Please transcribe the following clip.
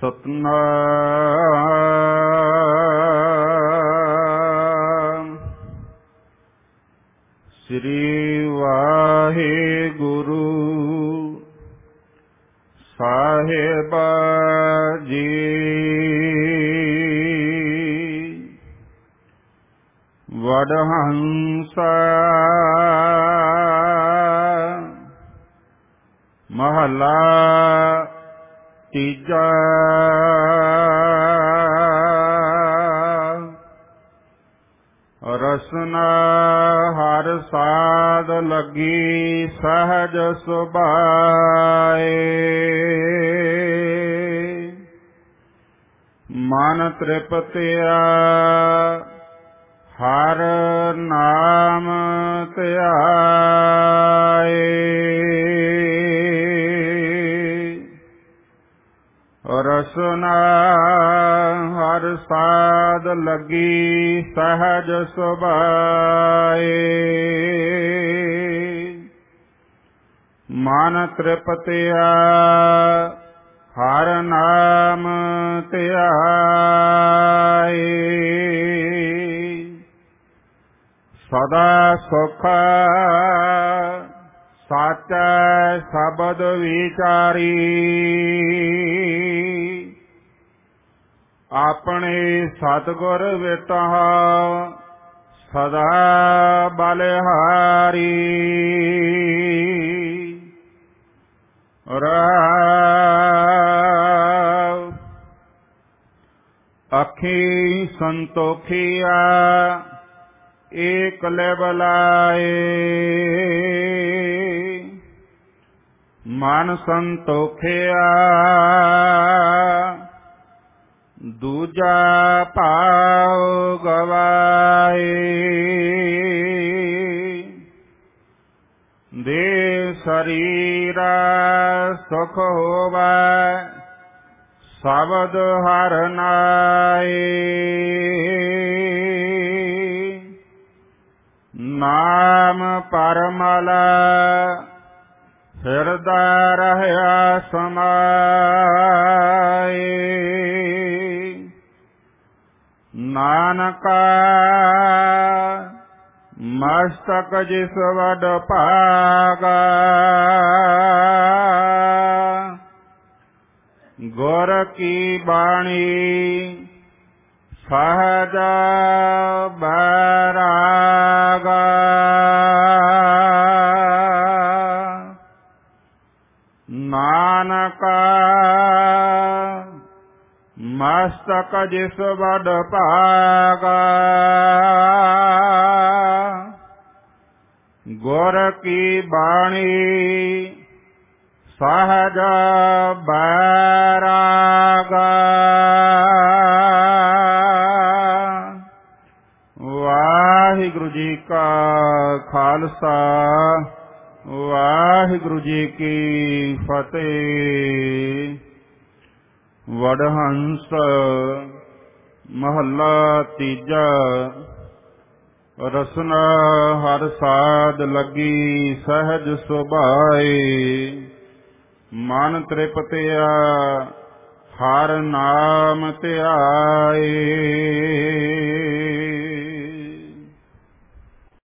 ਸਤਨਾਮ ਸ੍ਰੀ ਵਾਹਿਗੁਰੂ ਸਾਹਿਬ ਜੀ। ਵਡਹੰਸ ਮਹਲਾ ਤੀਜਾ। ਰਸਨਾ ਹਰ ਸਾਧ ਲੱਗੀ ਸਹਜ ਸੁਭਾਏ। ਮਨ ਤ੍ਰਿਪਤਿਆ ਹਰ ਨਾਮ ਧਿਆਏ। ਰਸਨਾ ਹਰ ਸਾਧ ਲੱਗੀ ਸਹਜ ਸੁਭਾਏ। ਮਨ ਤ੍ਰਿਪਤਿਆ ਹਰ ਨਾਮ ਧਿਆਏ। ਸਦਾ ਸੁਖ ਸਾਚਾ ਸ਼ਬਦ ਵਿਚਾਰੀ। ਆਪਣੇ ਸਤਿਗੁਰ ਵਿਟਹੁ ਸਦਾ ਬਲਿਹਾਰੀ। ਰਾਵ ਅੱਖੀ ਸੰਤੋਖੀਆ ਏਕ ਲਿਵ ਲਾਏ। ਮਨ ਸੰਤੋਖਿਆ ਦੂਜਾ ਭਾਵ ਗਵਾਏ। ਦੇ ਸਰੀਰਾ ਸੁਖ ਹੋਵੈ ਸ਼ਬਦ ਹਰਿ ਨਾਏ। ਨਾਮ ਪਰਮਲ ਹਿਰਦੈ ਰਹਿਆ ਸਮਾਏ। ਨਾਨਕਾ ਮਸਤਕ ਜਿਸ ਵਡ ਭਾਗਾ। ਗੁਰ ਕੀ ਬਾਣੀ ਸਹਜ ਬੈਰਾਗਾ। ਨਾਨਕਾ ਮਸਤਕ ਜਿਸ ਵਡ ਭਾਗਾ। ਗੁਰ ਕੀ ਬਾਣੀ ਸਹਜ ਬੈਰਾਗਾ। ਵਾਹਿਗੁਰੂ ਜੀ ਕਾ ਖਾਲਸਾ ਵਾਹਿਗੁਰੂ ਜੀ ਕੀ ਫਤਿਹ। ਵਡਹੰਸ ਮਹੱਲਾ ਤੀਜਾ। ਰਸਨਾ ਹਰ ਸਾਧ ਲੱਗੀ ਸਹਜ ਸੁਭਾਏ। ਮਨ ਤ੍ਰਿਪਤਿਆ ਹਰ ਨਾਮ ਧਿਆਏ।